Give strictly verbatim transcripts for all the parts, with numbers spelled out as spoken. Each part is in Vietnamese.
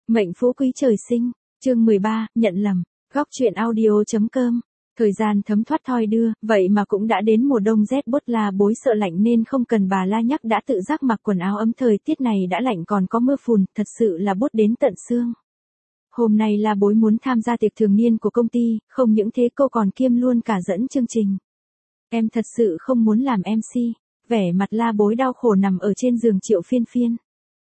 Mệnh phú quý trời sinh, chương mười ba, nhận lầm, góc truyện audio.com. Thời gian thấm thoát thoi đưa, vậy mà cũng đã đến mùa đông rét buốt. La Bối sợ lạnh nên không cần bà La nhắc đã tự giác mặc quần áo ấm. Thời tiết này đã lạnh còn có mưa phùn, thật sự là buốt đến tận xương. Hôm nay La Bối muốn tham gia tiệc thường niên của công ty, không những thế cô còn kiêm luôn cả dẫn chương trình. Em thật sự không muốn làm em xê, vẻ mặt La Bối đau khổ nằm ở trên giường Triệu Phiên Phiên.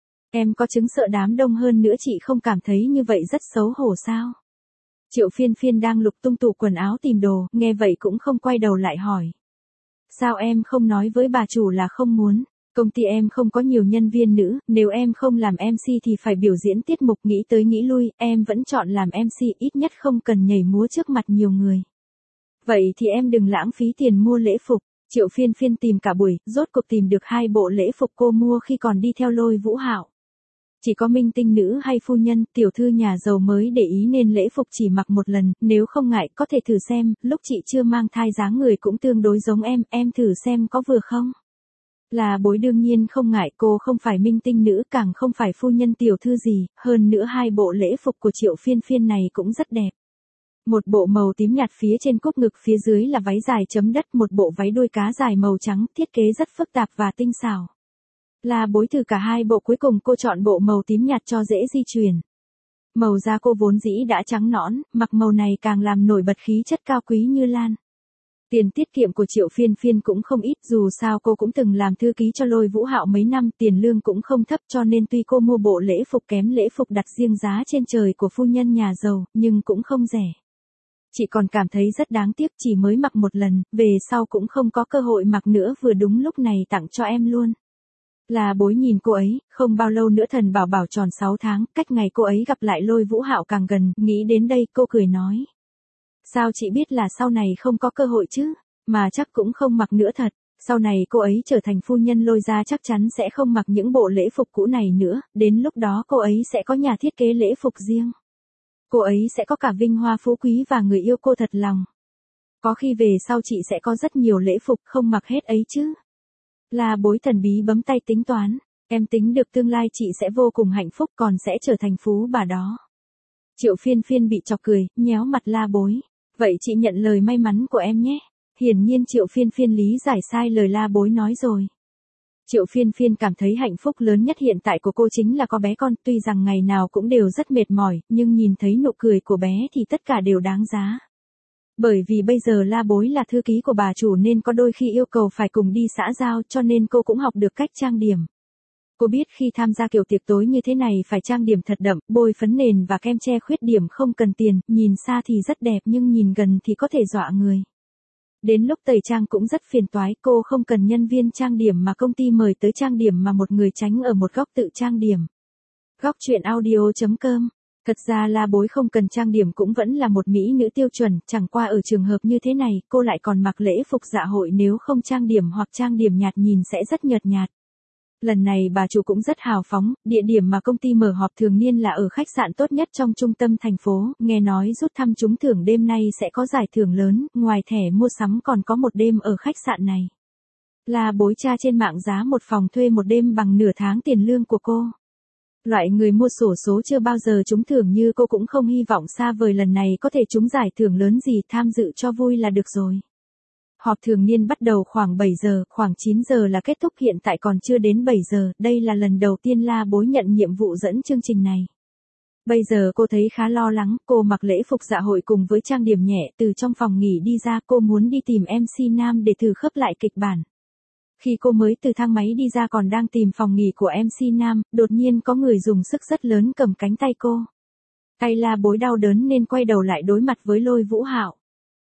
Em có chứng sợ đám đông hơn nữa, chị không cảm thấy như vậy rất xấu hổ sao? Triệu Phiên Phiên đang lục tung tủ quần áo tìm đồ, nghe vậy cũng không quay đầu lại hỏi. Sao em không nói với bà chủ là không muốn? Công ty em không có nhiều nhân viên nữ, nếu em không làm em xê thì phải biểu diễn tiết mục. Nghĩ tới nghĩ lui, em vẫn chọn làm em xê, ít nhất không cần nhảy múa trước mặt nhiều người. Vậy thì em đừng lãng phí tiền mua lễ phục. Triệu Phiên Phiên tìm cả buổi, rốt cuộc tìm được hai bộ lễ phục cô mua khi còn đi theo Lôi Vũ Hạo. Chỉ có minh tinh nữ hay phu nhân, tiểu thư nhà giàu mới để ý nên lễ phục chỉ mặc một lần, nếu không ngại có thể thử xem, lúc chị chưa mang thai dáng người cũng tương đối giống em, em thử xem có vừa không? La Bối đương nhiên không ngại, cô không phải minh tinh nữ, càng không phải phu nhân tiểu thư gì, hơn nữa hai bộ lễ phục của Triệu Phiên Phiên này cũng rất đẹp. Một bộ màu tím nhạt phía trên cúc ngực, phía dưới là váy dài chấm đất, một bộ váy đuôi cá dài màu trắng, thiết kế rất phức tạp và tinh xảo. La Bối thử cả hai bộ, cuối cùng cô chọn bộ màu tím nhạt cho dễ di chuyển. Màu da cô vốn dĩ đã trắng nõn, mặc màu này càng làm nổi bật khí chất cao quý như lan. Tiền tiết kiệm của Triệu Phiên Phiên cũng không ít, dù sao cô cũng từng làm thư ký cho Lôi Vũ Hạo mấy năm, tiền lương cũng không thấp, cho nên tuy cô mua bộ lễ phục kém lễ phục đặt riêng giá trên trời của phu nhân nhà giàu, nhưng cũng không rẻ. Chị còn cảm thấy rất đáng tiếc, chỉ mới mặc một lần, về sau cũng không có cơ hội mặc nữa, vừa đúng lúc này tặng cho em luôn. La Bối nhìn cô ấy, không bao lâu nữa Thần Bảo Bảo tròn sáu tháng, cách ngày cô ấy gặp lại Lôi Vũ Hạo càng gần, nghĩ đến đây cô cười nói. Sao chị biết là sau này không có cơ hội chứ, mà chắc cũng không mặc nữa thật, sau này cô ấy trở thành phu nhân Lôi gia chắc chắn sẽ không mặc những bộ lễ phục cũ này nữa, đến lúc đó cô ấy sẽ có nhà thiết kế lễ phục riêng. Cô ấy sẽ có cả vinh hoa phú quý và người yêu cô thật lòng. Có khi về sau chị sẽ có rất nhiều lễ phục không mặc hết ấy chứ. La Bối thần bí bấm tay tính toán, em tính được tương lai chị sẽ vô cùng hạnh phúc, còn sẽ trở thành phú bà đó. Triệu Phiên Phiên bị chọc cười, nhéo mặt La Bối. Vậy chị nhận lời may mắn của em nhé. Hiển nhiên Triệu Phiên Phiên lý giải sai lời La Bối nói rồi. Triệu Phiên Phiên cảm thấy hạnh phúc lớn nhất hiện tại của cô chính là có bé con, tuy rằng ngày nào cũng đều rất mệt mỏi, nhưng nhìn thấy nụ cười của bé thì tất cả đều đáng giá. Bởi vì bây giờ La Bối là thư ký của bà chủ nên có đôi khi yêu cầu phải cùng đi xã giao, cho nên cô cũng học được cách trang điểm. Cô biết khi tham gia kiểu tiệc tối như thế này phải trang điểm thật đậm, bôi phấn nền và kem che khuyết điểm không cần tiền, nhìn xa thì rất đẹp nhưng nhìn gần thì có thể dọa người. Đến lúc tẩy trang cũng rất phiền toái, cô không cần nhân viên trang điểm mà công ty mời tới trang điểm mà một người tránh ở một góc tự trang điểm. Góc truyện audio.com. Thật ra La Bối không cần trang điểm cũng vẫn là một mỹ nữ tiêu chuẩn, chẳng qua ở trường hợp như thế này, cô lại còn mặc lễ phục dạ hội, nếu không trang điểm hoặc trang điểm nhạt nhìn sẽ rất nhợt nhạt. Lần này bà chủ cũng rất hào phóng, địa điểm mà công ty mở họp thường niên là ở khách sạn tốt nhất trong trung tâm thành phố, nghe nói rút thăm trúng thưởng đêm nay sẽ có giải thưởng lớn, ngoài thẻ mua sắm còn có một đêm ở khách sạn này. La Bối tra trên mạng giá một phòng thuê một đêm bằng nửa tháng tiền lương của cô. Loại người mua xổ số chưa bao giờ trúng thưởng như cô cũng không hy vọng xa vời lần này có thể trúng giải thưởng lớn gì, tham dự cho vui là được rồi. Họp thường niên bắt đầu khoảng bảy giờ, khoảng chín giờ là kết thúc, hiện tại còn chưa đến bảy giờ, đây là lần đầu tiên La Bối nhận nhiệm vụ dẫn chương trình này. Bây giờ cô thấy khá lo lắng, cô mặc lễ phục dạ hội cùng với trang điểm nhẹ, từ trong phòng nghỉ đi ra, cô muốn đi tìm em xê nam để thử khớp lại kịch bản. Khi cô mới từ thang máy đi ra còn đang tìm phòng nghỉ của em xê nam, đột nhiên có người dùng sức rất lớn cầm cánh tay cô. Tay La Bối đau đớn nên quay đầu lại đối mặt với Lôi Vũ Hạo.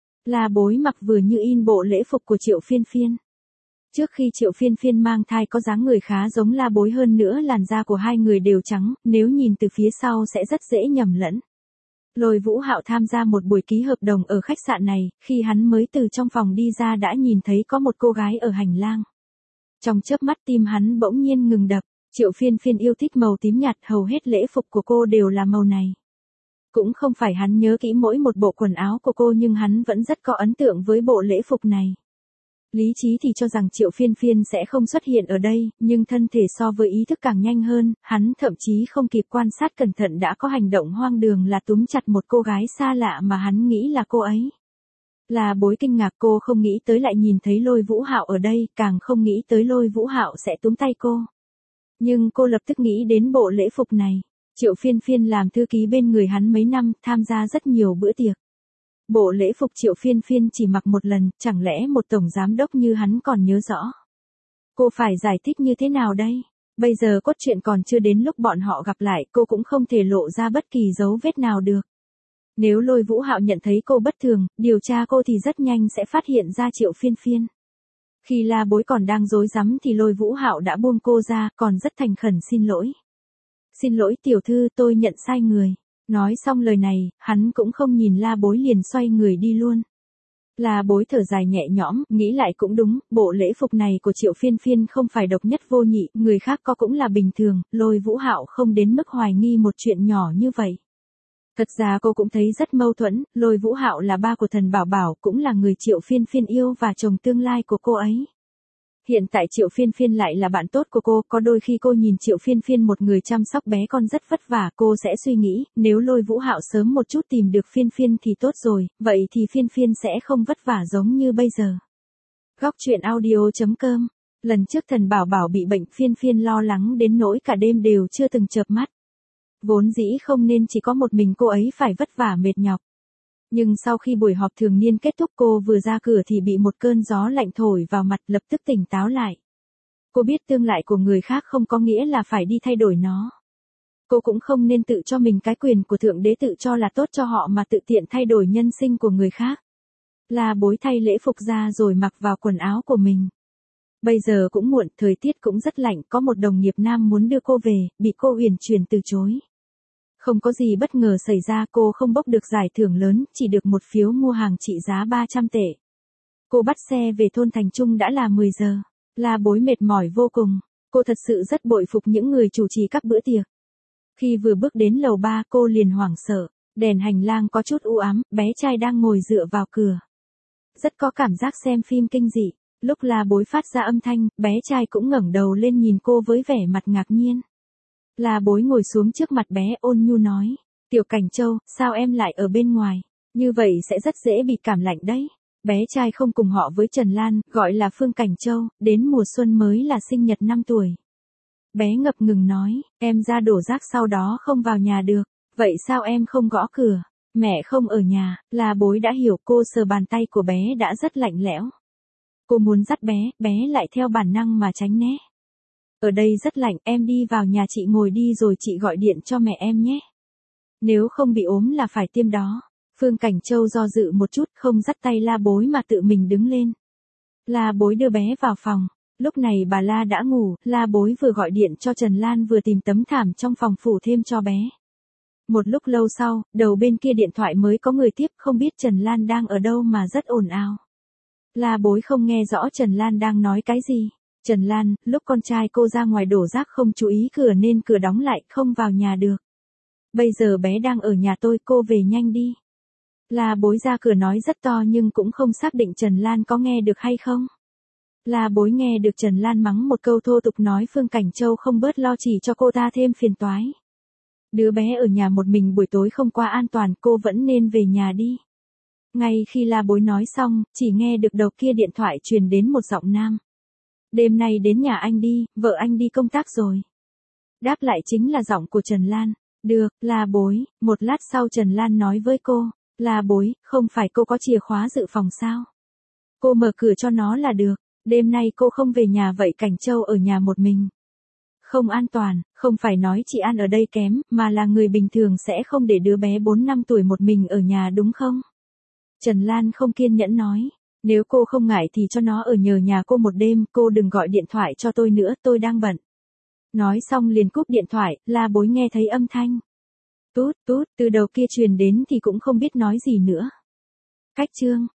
La Bối mặc vừa như in bộ lễ phục của Triệu Phiên Phiên. Trước khi Triệu Phiên Phiên mang thai có dáng người khá giống La Bối, hơn nữa làn da của hai người đều trắng, nếu nhìn từ phía sau sẽ rất dễ nhầm lẫn. Lôi Vũ Hạo tham gia một buổi ký hợp đồng ở khách sạn này, khi hắn mới từ trong phòng đi ra đã nhìn thấy có một cô gái ở hành lang. Trong chớp mắt tim hắn bỗng nhiên ngừng đập, Triệu Phiên Phiên yêu thích màu tím nhạt, hầu hết lễ phục của cô đều là màu này. Cũng không phải hắn nhớ kỹ mỗi một bộ quần áo của cô nhưng hắn vẫn rất có ấn tượng với bộ lễ phục này. Lý trí thì cho rằng Triệu Phiên Phiên sẽ không xuất hiện ở đây, nhưng thân thể so với ý thức càng nhanh hơn, hắn thậm chí không kịp quan sát cẩn thận đã có hành động hoang đường là túm chặt một cô gái xa lạ mà hắn nghĩ là cô ấy. Là Bối kinh ngạc, cô không nghĩ tới lại nhìn thấy Lôi Vũ Hạo ở đây, càng không nghĩ tới Lôi Vũ Hạo sẽ túm tay cô. Nhưng cô lập tức nghĩ đến bộ lễ phục này. Triệu Phiên Phiên làm thư ký bên người hắn mấy năm, tham gia rất nhiều bữa tiệc. Bộ lễ phục Triệu Phiên Phiên chỉ mặc một lần, chẳng lẽ một tổng giám đốc như hắn còn nhớ rõ. Cô phải giải thích như thế nào đây? Bây giờ cốt truyện còn chưa đến lúc bọn họ gặp lại, cô cũng không thể lộ ra bất kỳ dấu vết nào được. Nếu Lôi Vũ Hạo nhận thấy cô bất thường, điều tra cô thì rất nhanh sẽ phát hiện ra Triệu Phiên Phiên. Khi La Bối còn đang rối rắm thì Lôi Vũ Hạo đã buông cô ra, còn rất thành khẩn xin lỗi. Xin lỗi tiểu thư, tôi nhận sai người. Nói xong lời này, hắn cũng không nhìn La Bối liền xoay người đi luôn. La Bối thở dài nhẹ nhõm, nghĩ lại cũng đúng, bộ lễ phục này của Triệu Phiên Phiên không phải độc nhất vô nhị, người khác có cũng là bình thường, Lôi Vũ Hạo không đến mức hoài nghi một chuyện nhỏ như vậy. Thật ra cô cũng thấy rất mâu thuẫn, Lôi Vũ Hạo là ba của thần Bảo Bảo, cũng là người Triệu Phiên Phiên yêu và chồng tương lai của cô ấy. Hiện tại Triệu Phiên Phiên lại là bạn tốt của cô, có đôi khi cô nhìn Triệu Phiên Phiên một người chăm sóc bé con rất vất vả, cô sẽ suy nghĩ, nếu Lôi Vũ Hạo sớm một chút tìm được Phiên Phiên thì tốt rồi, vậy thì Phiên Phiên sẽ không vất vả giống như bây giờ. Góc truyện audio chấm com. Lần trước thần Bảo Bảo bị bệnh, Phiên Phiên lo lắng đến nỗi cả đêm đều chưa từng chợp mắt. Vốn dĩ không nên chỉ có một mình cô ấy phải vất vả mệt nhọc. Nhưng sau khi buổi họp thường niên kết thúc, cô vừa ra cửa thì bị một cơn gió lạnh thổi vào mặt, lập tức tỉnh táo lại. Cô biết tương lai của người khác không có nghĩa là phải đi thay đổi nó. Cô cũng không nên tự cho mình cái quyền của Thượng Đế tự cho là tốt cho họ mà tự tiện thay đổi nhân sinh của người khác. La Bối thay lễ phục ra rồi mặc vào quần áo của mình. Bây giờ cũng muộn, thời tiết cũng rất lạnh, có một đồng nghiệp nam muốn đưa cô về, bị cô uyển chuyển từ chối. Không có gì bất ngờ xảy ra, cô không bốc được giải thưởng lớn, chỉ được một phiếu mua hàng trị giá ba trăm tệ. Cô bắt xe về thôn Thành Trung đã là mười giờ. La Bối mệt mỏi vô cùng. Cô thật sự rất bội phục những người chủ trì các bữa tiệc. Khi vừa bước đến lầu ba, cô liền hoảng sợ. Đèn hành lang có chút u ám, bé trai đang ngồi dựa vào cửa. Rất có cảm giác xem phim kinh dị. Lúc La Bối phát ra âm thanh, bé trai cũng ngẩng đầu lên nhìn cô với vẻ mặt ngạc nhiên. La Bối ngồi xuống trước mặt bé, ôn nhu nói. Tiểu Cảnh Châu, sao em lại ở bên ngoài? Như vậy sẽ rất dễ bị cảm lạnh đấy. Bé trai không cùng họ với Trần Lan, gọi là Phương Cảnh Châu, đến mùa xuân mới là sinh nhật năm tuổi. Bé ngập ngừng nói, em ra đổ rác sau đó không vào nhà được. Vậy sao em không gõ cửa? Mẹ không ở nhà. La Bối đã hiểu, cô sờ bàn tay của bé đã rất lạnh lẽo. Cô muốn dắt bé, bé lại theo bản năng mà tránh né. Ở đây rất lạnh, em đi vào nhà chị ngồi đi rồi chị gọi điện cho mẹ em nhé. Nếu không bị ốm là phải tiêm đó. Phương Cảnh Châu do dự một chút, không dắt tay La Bối mà tự mình đứng lên. La Bối đưa bé vào phòng. Lúc này bà La đã ngủ, La Bối vừa gọi điện cho Trần Lan vừa tìm tấm thảm trong phòng phủ thêm cho bé. Một lúc lâu sau, đầu bên kia điện thoại mới có người tiếp, không biết Trần Lan đang ở đâu mà rất ồn ào. La Bối không nghe rõ Trần Lan đang nói cái gì. Trần Lan, lúc con trai cô ra ngoài đổ rác không chú ý cửa nên cửa đóng lại, không vào nhà được. Bây giờ bé đang ở nhà tôi, cô về nhanh đi. La Bối ra cửa nói rất to nhưng cũng không xác định Trần Lan có nghe được hay không. La Bối nghe được Trần Lan mắng một câu thô tục nói Phương Cảnh Châu không bớt lo chỉ cho cô ta thêm phiền toái. Đứa bé ở nhà một mình buổi tối không quá an toàn, cô vẫn nên về nhà đi. Ngay khi La Bối nói xong, chỉ nghe được đầu kia điện thoại truyền đến một giọng nam. Đêm nay đến nhà anh đi, vợ anh đi công tác rồi. Đáp lại chính là giọng của Trần Lan. Được, La Bối. Một lát sau Trần Lan nói với cô. La Bối, không phải cô có chìa khóa dự phòng sao? Cô mở cửa cho nó là được. Đêm nay cô không về nhà vậy Cảnh Châu ở nhà một mình. Không an toàn, không phải nói chị An ở đây kém, mà là người bình thường sẽ không để đứa bé bốn năm tuổi một mình ở nhà đúng không? Trần Lan không kiên nhẫn nói. Nếu cô không ngại thì cho nó ở nhờ nhà cô một đêm, cô đừng gọi điện thoại cho tôi nữa, tôi đang bận. Nói xong liền cúp điện thoại, La Bối nghe thấy âm thanh. Tút tút, từ đầu kia truyền đến thì cũng không biết nói gì nữa. Cách chương.